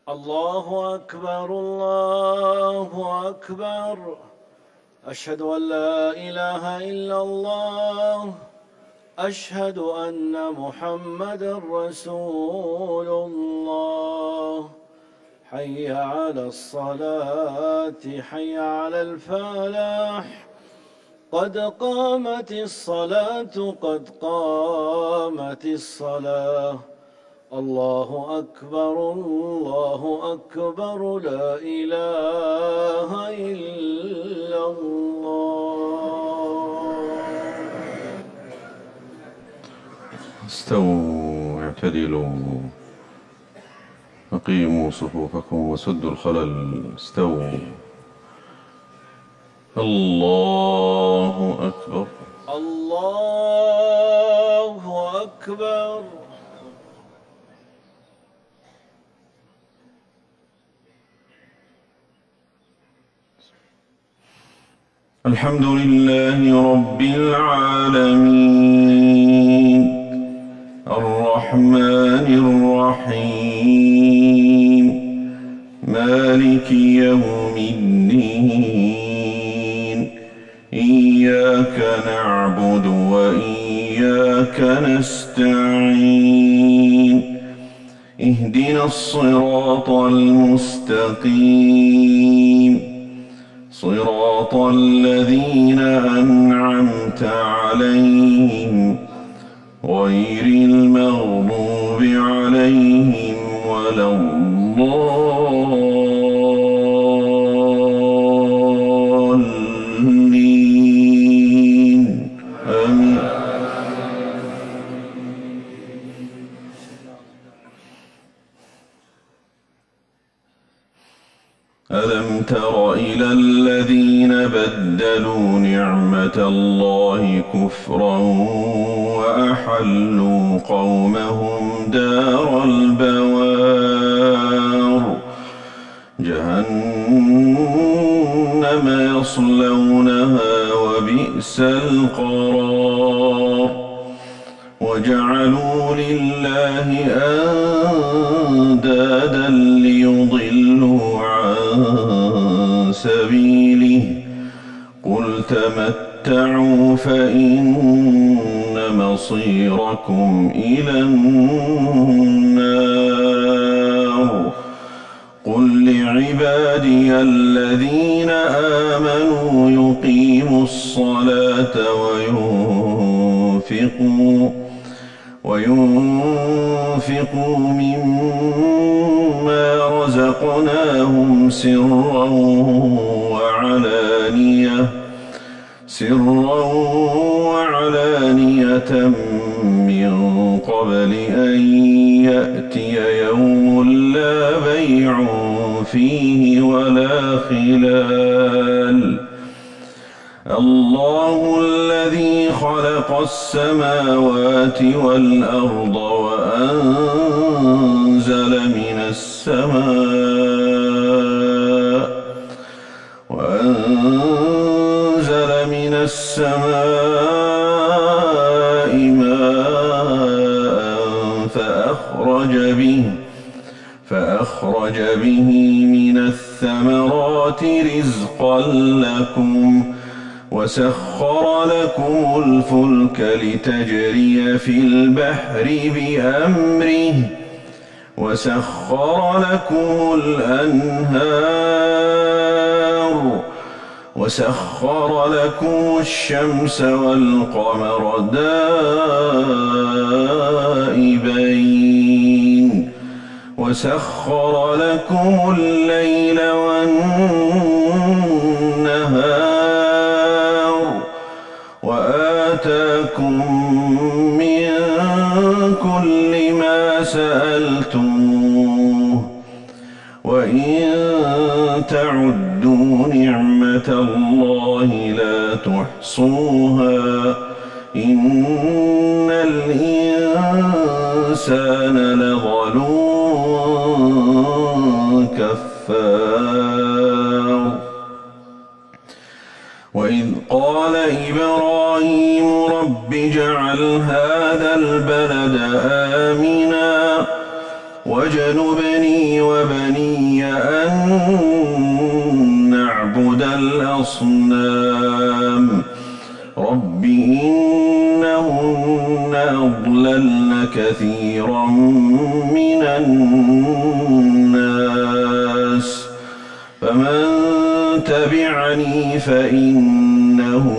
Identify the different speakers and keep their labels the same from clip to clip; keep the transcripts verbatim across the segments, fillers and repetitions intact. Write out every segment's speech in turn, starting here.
Speaker 1: الله أكبر الله أكبر. أشهد أن لا إله إلا الله. أشهد أن محمدًا رسول الله. حي على الصلاة حي على الفلاح. قد قامت الصلاة قد قامت الصلاة. الله أكبر الله أكبر لا إله إلا الله.
Speaker 2: استووا اعتدلوا أقيموا صفوفكم وسدوا الخلل. استووا. الله أكبر
Speaker 1: الله أكبر.
Speaker 2: الحمد لله رب العالمين الرحمن الرحيم مالك يوم الدين إياك نعبد وإياك نستعين اهدنا الصراط المستقيم صراط الذين أنعمت عليهم غير المغضوب عليهم ولا الضالين آمين. ألم تر إلى الذين بدلوا نعمة الله كفرا وأحلوا قومهم دار البوار جهنم يصلونها وبئس القرار وجعلوا لله أندادا ليضلوا عن سبيله قل تمتعوا فإن مصيركم إلى النار قل لعبادي الذين آمنوا يقيموا الصلاة وينفقوا وينفقوا مما رزقناهم سرا وعلانية سرا وعلانية من قبل أن يأتي يوم لا بيع فيه ولا خلال الله الذي خلق السماوات والأرض وأنزل من السماء وأنزل من السماء ماء فأخرج به فأخرج به من الثمرات رزقا لكم وسخر لكم الفلك لتجري في البحر بأمره وسخر لكم الأنهار وسخر لكم الشمس والقمر دائبين وسخر لكم الليل والنهار وآتاكم من كل ما سألتموه وإن تعدوا نعمة الله لا تحصوها إن الإنسان لظلوم كفار وإذ قال إبراهيم رب اجعل هذا البلد آمنا
Speaker 3: واجنبني وبني أن نعبد الأصنام رب إنهن أضللن كثيرا من الناس فمن تبعني فإنه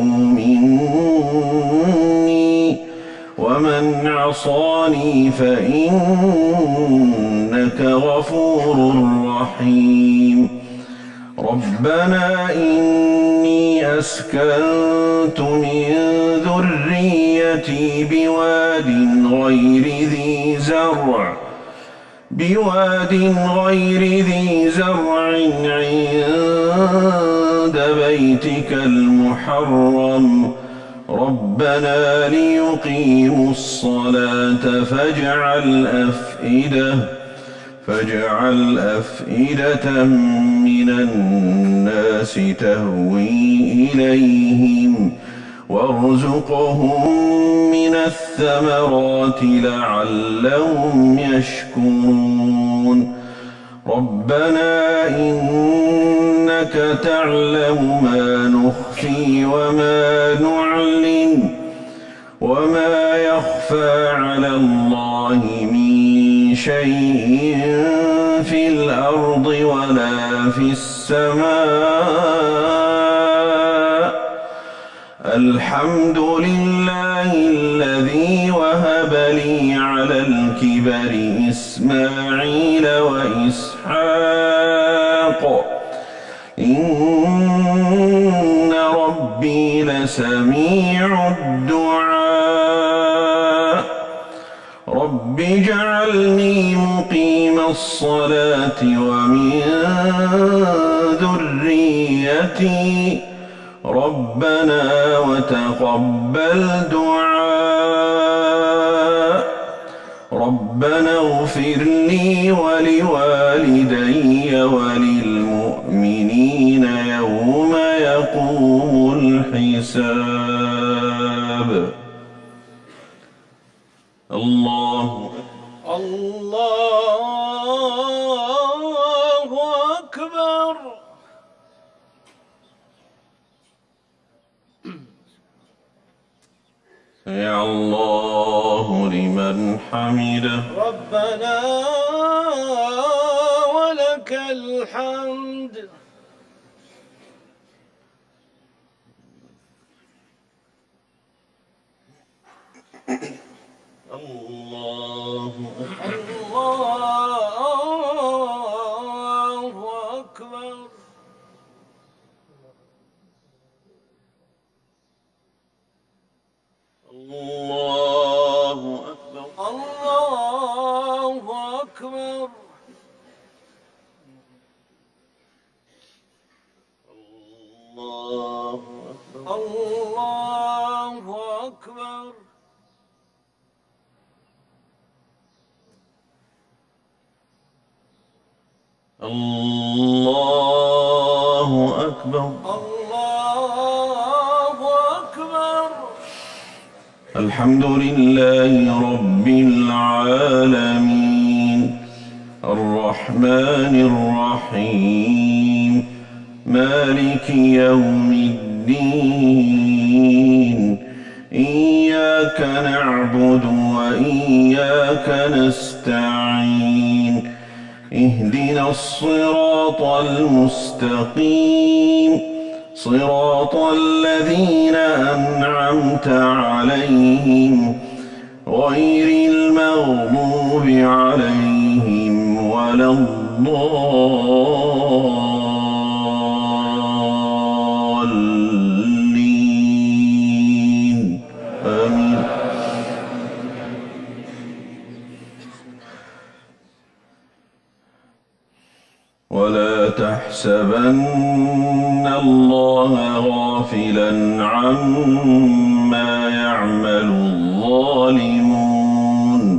Speaker 3: مني ومن عصاني فإنك غفور رحيم ربنا إني أسكنت من ذريتي بواد غير ذي زرع بواد غير ذي زرع عند بيتك المحرم ربنا ليقيموا الصلاة فاجعل أفئدة فاجعل أفئدة من الناس تهوي إليهم وارزقهم من الثمرات لعلهم يشكرون ربنا إنك تعلم ما نخفي وما نعلن وما يخفى على الله من شيء في الأرض ولا في السماء الحمد لله الذي وهب لي على الكبر إسماعيل وإسحاق إن ربي لسميع الدعاء رب اجعلني مقيم الصلاة ومن ذريتي ربنا وتقبل دعاء ربنا اغفر لي ولوالدي وللمؤمنين يوم يقوم الحساب الله
Speaker 1: الله أكبر.
Speaker 3: يا الله لمن حمده
Speaker 1: ربنا ولك الحمد.
Speaker 3: الله
Speaker 1: الله أكبر.
Speaker 3: الله أكبر
Speaker 1: الله أكبر.
Speaker 3: الله أكبر
Speaker 1: الله أكبر.
Speaker 3: الله أكبر
Speaker 1: الله أكبر.
Speaker 3: الحمد لله رب العالمين الرحمن الرحيم مالك يوم الدين إياك نعبد وإياك نستعين اهدنا الصراط المستقيم صراط الذين أنعمت عليهم غير المغضوب عليهم ولا الضالين آمين. ولا تحسبن الله غافلا عما يعمل الظالمون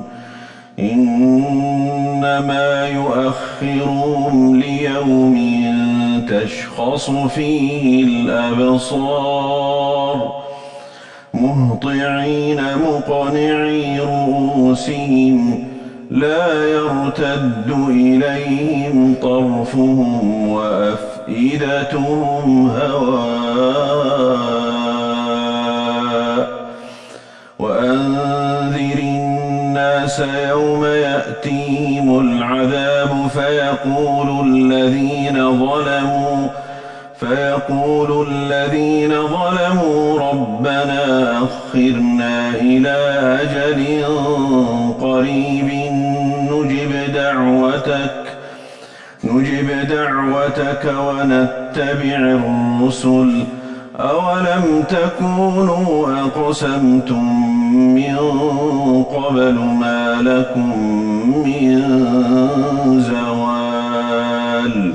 Speaker 3: إنما يؤخرهم ليوم تشخص فيه الأبصار مهطعين مقنعي رؤوسهم لا يرتد إليهم طرفهم وأفئدتهم هواء وأنذر الناس يوم يأتيهم العذاب فيقول الذين ظلموا فيقول الذين ظلموا ربنا أخرنا إلى أجل قريب نجب دعوتك نجب دعوتك ونتبع الرسل أولم تكونوا أقسمتم من قبل ما لكم من زوال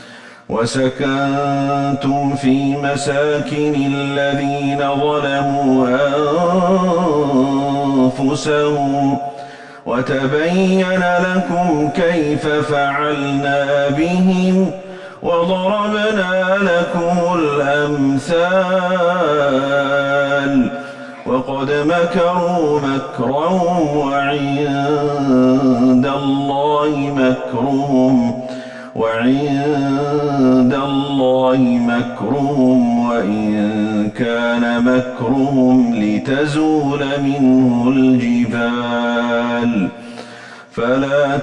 Speaker 3: وسكنتم في مساكن الذين ظلموا أنفسهم وتبين لكم كيف فعلنا بهم وضربنا لكم الأمثال وقد مكروا مكرهم وعند الله مكرهم وعند الله مكرهم وإن كان مكرهم لتزول منه الجبال فلا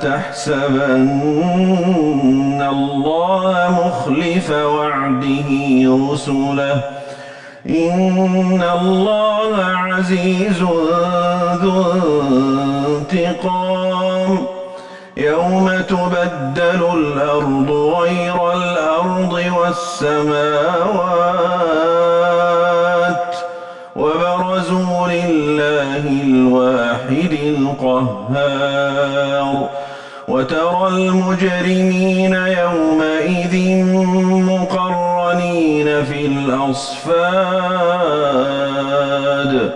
Speaker 3: تحسبن الله مخلف وعده رسله إن الله عزيز ذو انتقام يوم تبدل الأرض غير الأرض والسماوات وبرزوا لله الواحد القهار وترى المجرمين يومئذ مقرنين في الأصفاد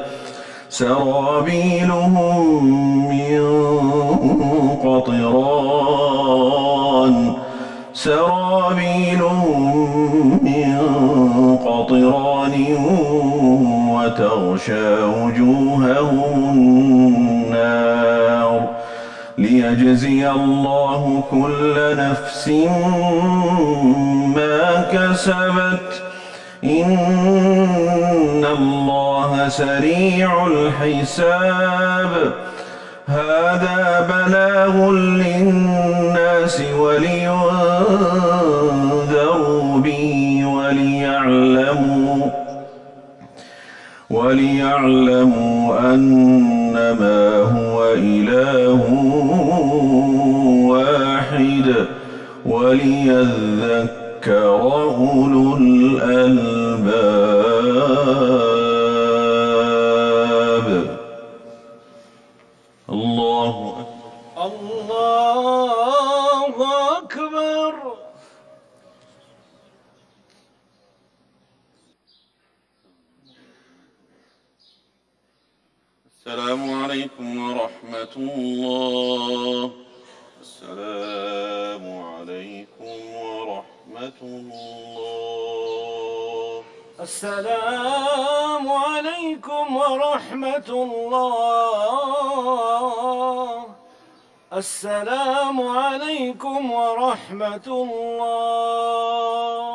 Speaker 3: سرابيلهم من قطران سرابيلهم من قطران وتغشى وجوههم النار ليجزي الله كل نفس ما كسبت إن الله سريع الحساب هذا بلاغ للناس ولينذروا به وليعلموا وليعلموا أنما هو إله واحد وليذكر أولو الألباب الله
Speaker 1: الله أكبر.
Speaker 3: السلام عليكم ورحمة الله. السلام عليكم ورحمة الله.
Speaker 1: السلام عليكم ورحمة الله. السلام عليكم ورحمة الله.